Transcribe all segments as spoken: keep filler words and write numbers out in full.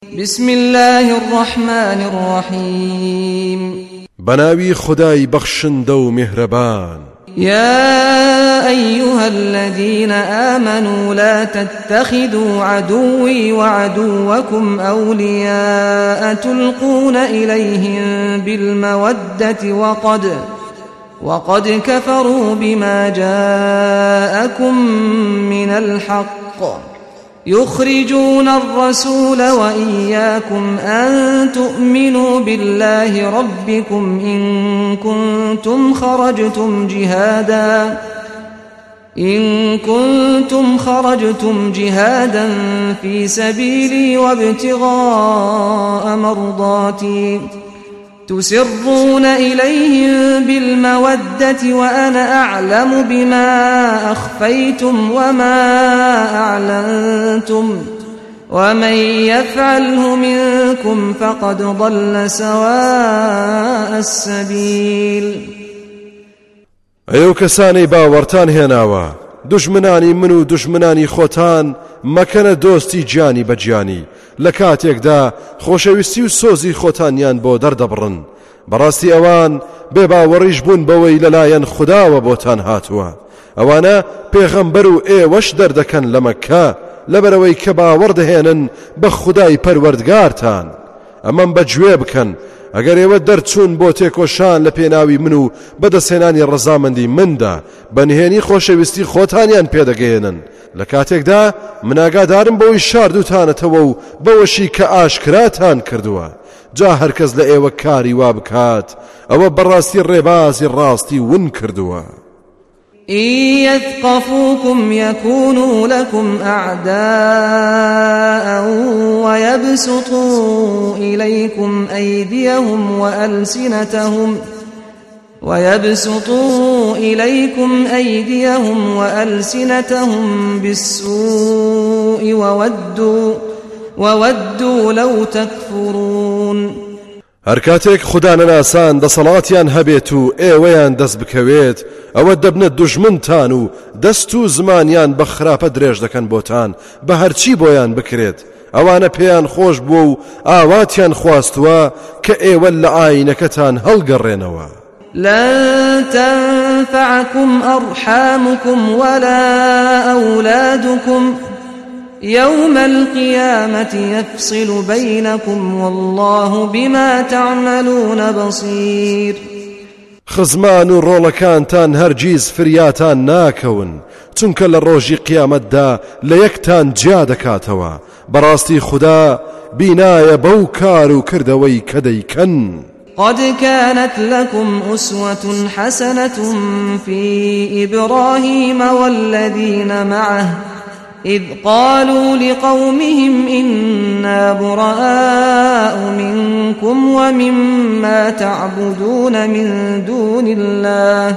بسم الله الرحمن الرحيم بناوي خداي بخشند و مهربان. يا أيها الذين آمنوا لا تتخذوا عدوي وعدوكم أولياء تلقون إليهم بالمودة وقد وقد كفروا بما جاءكم من الحق يخرجون الرسول وإياكم أن تؤمنوا بالله ربكم إن كنتم خرجتم جهادا إن كنتم خرجتم جهادا في سبيلي وابتغاء مرضاتي تسرون إليهم بالمودة وأنا أعلم بما أخفيتم وما أعلنتم ومن يفعله منكم فقد ضل سواء السبيل. ئەو کەسانەی باوەڕتان هێناوە دوژمنانی من و دوژمنانی خۆتان مەکەنە دۆستی گیانی بە گیانی لە کاتێکدا خۆشەویستی و سۆزی خۆتانیان بۆ دەردەبڕن. بەڕاستی ئەوان بێباوەڕیش بوون بەوەی لەلایەن خودداوە بۆتان هاتووە. ئەوانە پێغەمبەر و ئێوەش دەردەکەن لە مەککە لەبەرەوەی کە باوەڕ دەهێنن بە خودای پەروەردگارتان. ئەمەم بەگوێ بکەن ئەگەر ئێوە دەرچوون بۆ تێکۆشان لە پێناوی من و بەدەسێنانی ڕەزامەندی مندا بەنهێنی خۆشەویستی خۆتانیان پێدەگەێنن لە کاتێکدا من ئاگادارم بەوەی شاردوتانەتەوە و بەوەشی کە ئاشکراتان کردووە. جا هەرکەس لە ئێوە کاری وا بکات ئەوە بەڕاستی ڕێبازی ڕاستی ون کردووە. إن يثقفوكم يكونوا لكم أعداء ويبسطوا إليكم أيديهم وألسنتهم ويبسطوا إليكم أيديهم وألسنتهم بالسوء وودوا وودوا لو تكفرون. هەرکاتێک خوددا نەناسان دەسەڵاتیان هەبێت و ئێوەیان دەست بکەوێت ئەوە دەبنە دوژمنتان و دەست و زمانیان بە خراپە درێژ دەکەن بۆتان بە هەرچی بۆیان بکرێت. ئەوانە پێیان خۆش بووە و ئاواتیان خواستووە کە ئێوە لە ئاینەکەتان هەڵگەڕێنەوە. لن تنفعكم أرحامكم ولا أولادكم يوم القيامة يفصل بينكم والله بما تعملون بصير. خزمان و ڕۆڵەکانتان هەرگیز فریاتان ناکەون چونکە لە ڕۆژی قیامەتدا لە یەکتان جیا دەکاتەوە. بەڕاستی خوددا بینایە بەو کار و کردەوەی کە دەیکەن. قد كانت لكم أسوة حسنة في إبراهيم والذين معه إذ قالوا لقومهم إنا براء منكم ومما تعبدون من دون الله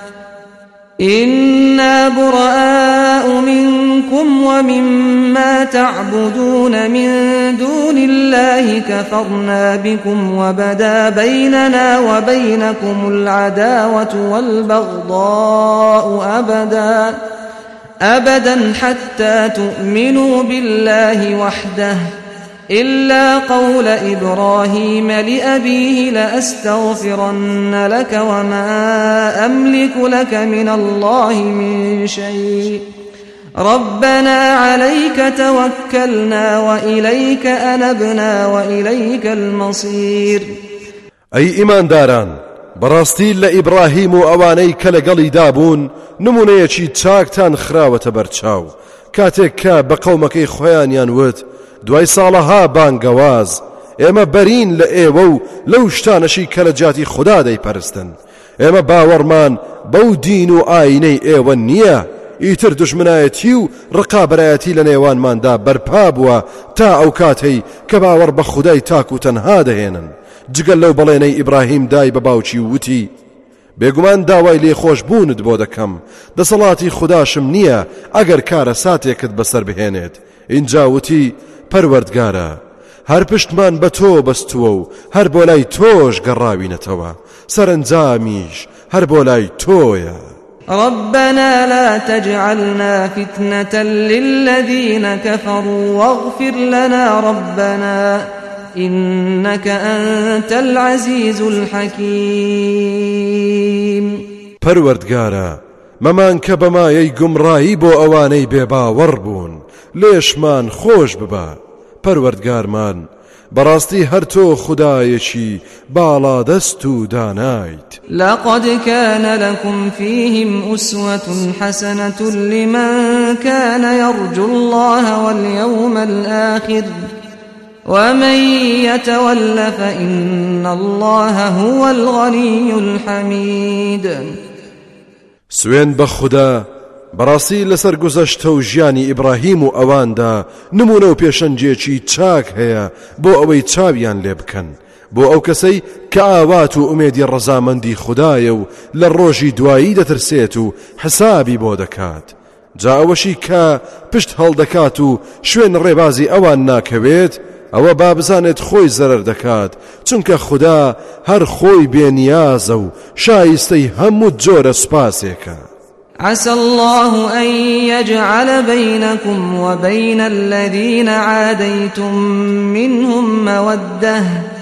إنا براء منكم ومما تعبدون من دون الله كفرنا بكم وبدا بيننا وبينكم العداوة والبغضاء أبدا أبدا حتى تؤمنوا بالله وحده إلا قول إبراهيم لأبيه لأستغفرن لك وما أملك لك من الله من شيء ربنا عليك توكلنا وإليك أنبنا وإليك المصير. أي إيمان داران بەڕاستی لە ئیبراهیم و ئەوانەی کە لەگەڵی دابوون نمونەیەکی چاکتان خراوەتە بەرچاو کاتێک کە بە قەومەکەی خۆیانیان وت دوای ساڵەها بانگەواز ئێمە بەرین لە ئێوە و لەو شتانەشی کە لە جاتی خوددا دەیپەرستن. ئێمە باوەڕمان بەو دین و ئاینەی ئێوە نییە. ئیتر دوژمنایەتی و ڕقابەرایەتی لە نێوانماندا بەرپا بووە تا ئەو کاتەی کە باوەڕ بە خودای تاک و تەنها دەهێنن. جگەل لەو بەڵێنەی ئیبراهیم دای بە باوکی وتی بێگومان داوای لێخۆش بوونت بۆ دەکەم دەسەڵاتی خودداشم نییە ئەگەر کارە ساتێکت بەسەر بهێنێت. اینجا وتی پەروەردگارە هەر پشتمان بە تۆ بەستووە و هەر بۆ لای تۆش گەڕاوینەتەوە سەرنجامیش هەر بۆ لای تۆیە. ربنا لا تجعلنا فتنة للذين كفروا واغفر لنا ربنا إنك أنت العزيز الحكيم. پەروەردگارە مەمان کە بەمایەی گومڕایی بۆ ئەوانەی بێباوەڕ بوون لێشمان خۆش ببە. پەروەردگارمان بەڕاستی هەر تۆ خودایەکی باڵا دەست و دانایت. لقد كان لكم فيهم أسوة حسنة لمن كان يرجو الله واليوم الآخر ومن يتول فإن الله هو الغني الحميد. سوێن بە خوددا بەڕاستی لەسەر گوزەشتە و ژیانی ئیبراهیم و ئەواندا نمونە و پێشەنجێکی چاک هەیە بۆ ئەوەی چاویان لێ بکەن بۆ ئەو کەسەی کە ئاوات و ئومێدی ڕەزامەندی خوددایە و لە ڕۆژی دوایی دەترسێت و حسابی بۆ دەکات. جا ئەوەشی کە پشت هەڵدەکات و شوێن ڕێبازی ئەوان ناکەوێت ئەوە با بزانێت خۆی زەرەر دەکات چونکە خوددا هەر خۆی بێنیازە و شایستەی هەموو جۆرە سوپاسێکە. عسى الله أن يجعل بينكم وبين الذين عاديتم منهم مودة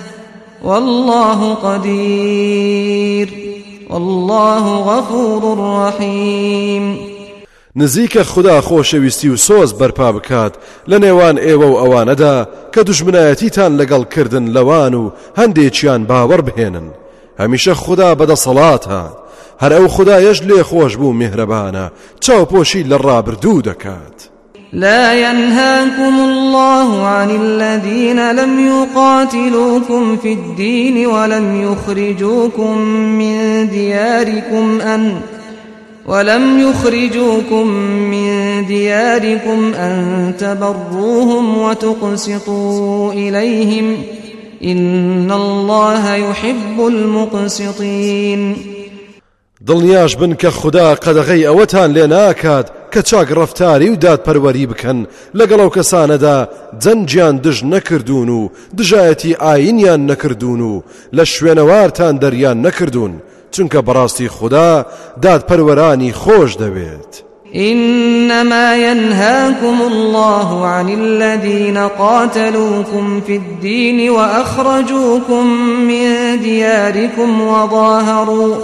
والله قدير والله غفور رحيم. نزیکە خوددا خۆشەویستی و سۆز بەرپا بکات لە نێوان ئێوە و ئەوانەدا کە دوژمنایەتیتان لەگەڵ کردن لەوان و هەندێکیان باوەڕ بهێنن. هەمیشە خوددا بەدەسەڵاتە هەر ئەو خودایەش لێ خۆش بوو میهرەبانە چاوپۆشی لە ڕابردوو دەکات. لا ينهاكم الله عن الذين لم يقاتلوكم في الدين ولم يخرجوكم من دياركم أن ولم يخرجوكم من دياركم أن تبروهم وتقسطوا إليهم إن الله يحب المقسطين. دڵنیاش بن کە خوددا قەدەغەی ئەوەتان لێ ناکات کە چاک ڕەفتاری و دادپەروەری بکەن لەگەڵ ئەو کەسانەدا جەنجیان دژ نەکردوون و دژایەتی ئاینیان نەکردوون و لە شوێنەوارتان دەریان نەکردوون چونکە بەڕاستی خوددا دادپەروەرانی خۆش دەوێت. إنما ينهاكم الله عن الذين قاتلوكم في الدين وأخرجوكم من دياركم وظاهروا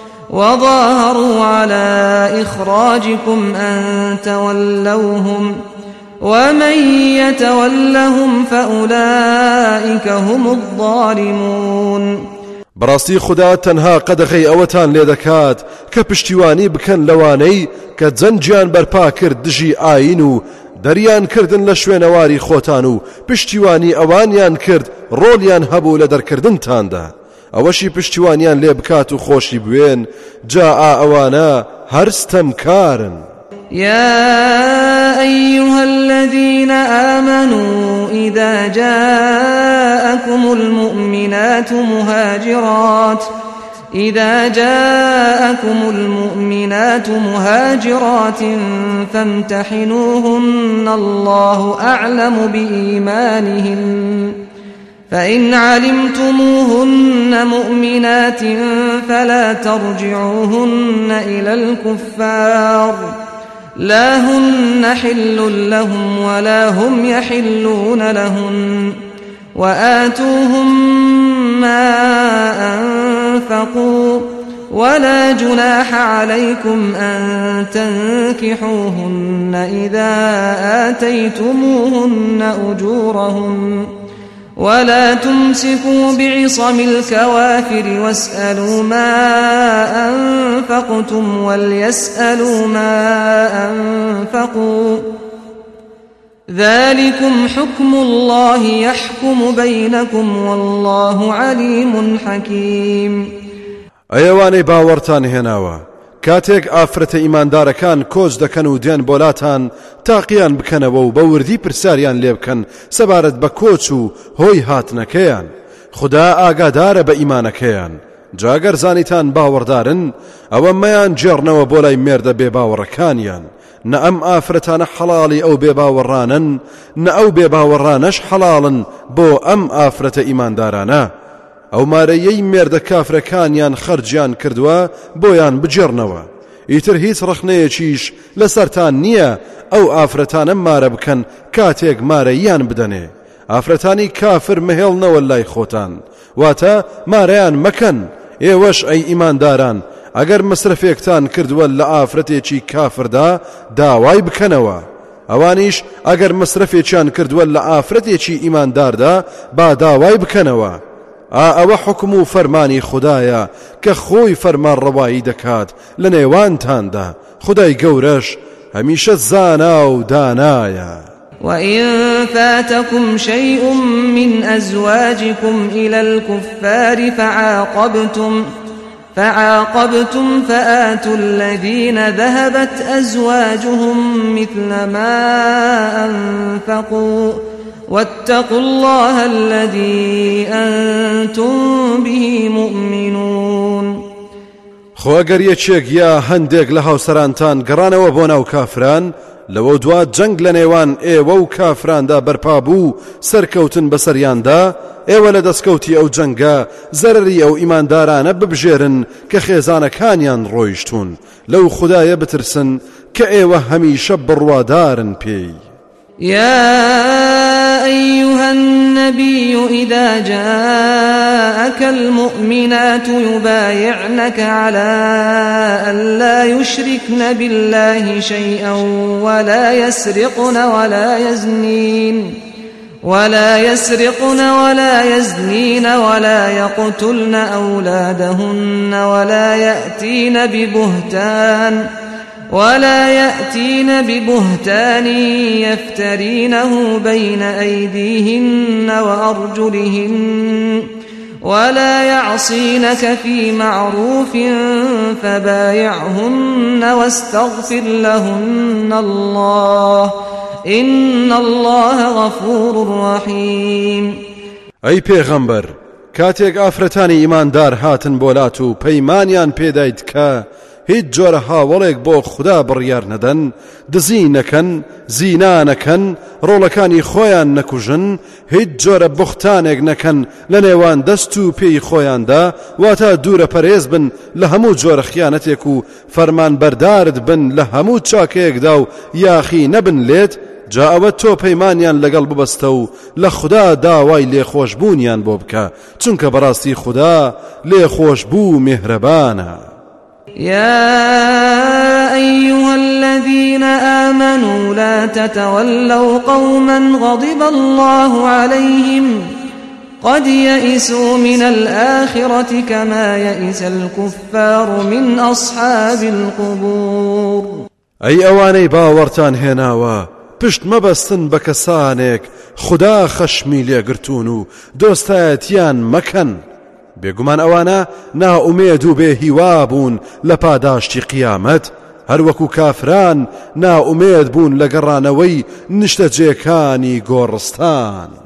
وظاهروا على إخراجكم أن تولوهم ومن يتولهم فأولئك هم الظالمون. بەڕاستی خوددا تەنها قەدەغەی ئەوەتان لێ دەکات کە پشتیوانی بکەن لەوانەی کە جەنجیان بەرپا کرد دژی ئاین و دەریان کردن لە شوێنەواری خۆتان و پشتیوانی ئەوانیان کرد ڕۆڵیان هەبوو لە دەرکردنتاندا ئەوەشی پشتیوانیان لێ بکات و خۆشی بوێن جا ئەوانە هەر ستەمکارن. يا أيها الذين آمنوا إذا جاءكم المؤمنات مهاجرات إذا جاءكم المؤمنات مهاجرات فامتحنوهن الله أعلم بإيمانهن فإن علمتموهن مؤمنات فلا ترجعوهن إلى الكفار لا هن حل لهم ولا هم يحلون لهن وآتوهم ما أنفقوا ولا جناح عليكم أن تنكحوهن إذا آتيتموهن أجورهن ولا تمسكوا بعصم الكوافر واسألوا ما أنفقتم وليسألوا ما أنفقوا ذلكم حكم الله يحكم بينكم والله عليم حكيم. ئەوانەی باوەڕتان هێناوە کاتێک ئافرەتە ئیماندارەکان کۆچ دەکەن و دێن بۆلاتان تاقییان بکەنەوە و بە وردی پرسیاریان لێ بکەن سەبارەت بە کۆچ و هۆی هاتنەکەیان. خوددا ئاگادارە بە ئیمانەکەیان. جاگەر زانیتان باوەڕدارن ئەوە مەیان جێڕنەوە بۆ لای مێردە بێ باوەڕەکانیان. نە ئەم ئافرەتانە حەڵاڵی ئەو بێ باوەڕانن نە ئەو بێ باوەڕانەش حەڵاڵن بۆ ئەم ئافرەتە ئیماندارانە. ئەو مارەیەی مێردە کافرەکانیان خەرجیان کردووە بۆیان بجێڕنەوە. ئیتر هیچ ڕخنەیەکیش لەسەرتان نییە ئەو ئافرەتانە مارە بکەن کاتێک مارەیان بدەنێ. ئافرەتانی کافر مهێڵنەوە لای خۆتان، واتە مارەیان مەکەن. ئێوەش ئەی ئیمانداران ئەگەر مەسرفێکتان کردووە لە ئافرەتێکی کافردا داوای بکەنەوە، ئەوانیش ئەگەر مەسرفێکیان کردووە لە ئافرەتێکی ئیمانداردا با داوای بکەنەوە. ئا ئەوە حکم و فەرمانی خوددایە کە خۆی فەرمان ڕەوایی دەکات لە نێوانتاندا. خودای گەورەش هەمیشە زانا و دانایە. وإن فاتكم شيء من أزواجكم إلى الكفار فعاقبتم فعاقبتم فآتوا الذين ذهبت أزواجهم مثل ما أنفقوا واتقوا الله الذي أنتم به مؤمنون. خۆ ئەگەر یەکێک یا هەندێک لە هاوسەرانتان گەڕانەوە بۆ ناو کافران، لەوە دوات جەنگ لە نێوان ئێوە و کافراندا بەرپا بوو سەرکەوتن بەسەریاندا، ئێوە لە دەستکەوتی ئەو جەنگە زەرری ئەو ئیماندارانە ببژێرن کە خێزانەکانیان ڕۆیشتون. لەو خودایە بترسن کە ئێوە هەمیشە بڕوادارن پێی. يا أيها النبي إذا جاءك المؤمنات يبايعنك على أن لا يشركن بالله شيئا ولا يسرقن ولا يزنين ولا يسرقن ولا يزنين ولا يقتلن أولادهن ولا يأتين ببهتان ولا يأتين ببهتان يفترينه بين أيديهن وأرجلهن ولا يعصينك في معروف فبايعهن واستغفر لهن الله إن الله غفور رحيم. أي پیغمبر کاتێک ئافرەتانی ئیماندار هاتن بۆلات و پەیمانیان پێدایت کە هیچ جۆرە هاوڵێک بۆ خوددا بڕیار نەدەن، دزی نەکەن، زینا نەکەن، ڕۆڵەکانی خۆیان نەکوژن، هیچ جۆرە بوختانێک نەکەن لە نێوان دەست و پێی خۆیاندا، واتە دوورە پەرێز بن لە هەموو جۆرە خیانەتێک و فەرمان بەردارت بن لە هەموو چاکەیەکدا و یاخی نەبن لێت، جا ئەوە تۆ پەیمانیان لەگەڵ ببەستە و لە خوددا داوای لێخۆشبوونیان بۆ بکە، چونکە بەڕاستی خوددا لێخۆشبوو میهرەبانە. يا أيها الذين آمنوا لا تتولوا قوما غضب الله عليهم قد يئسوا من الآخرة كما يئس الكفار من أصحاب القبور. أي أواني باورتان هناوا پشت مەبەستن بە کەسانێک خوددا خەشمی لێگرتون و دۆستایەتیان مەکەن، بێگومان ئەوانە ناومێد و بێهیوا بوون لە پاداشتی قیامەت، هەروەکو کافران ناومێد بوون لە گەڕانەوەی نیشتەجێکانی گۆڕستان.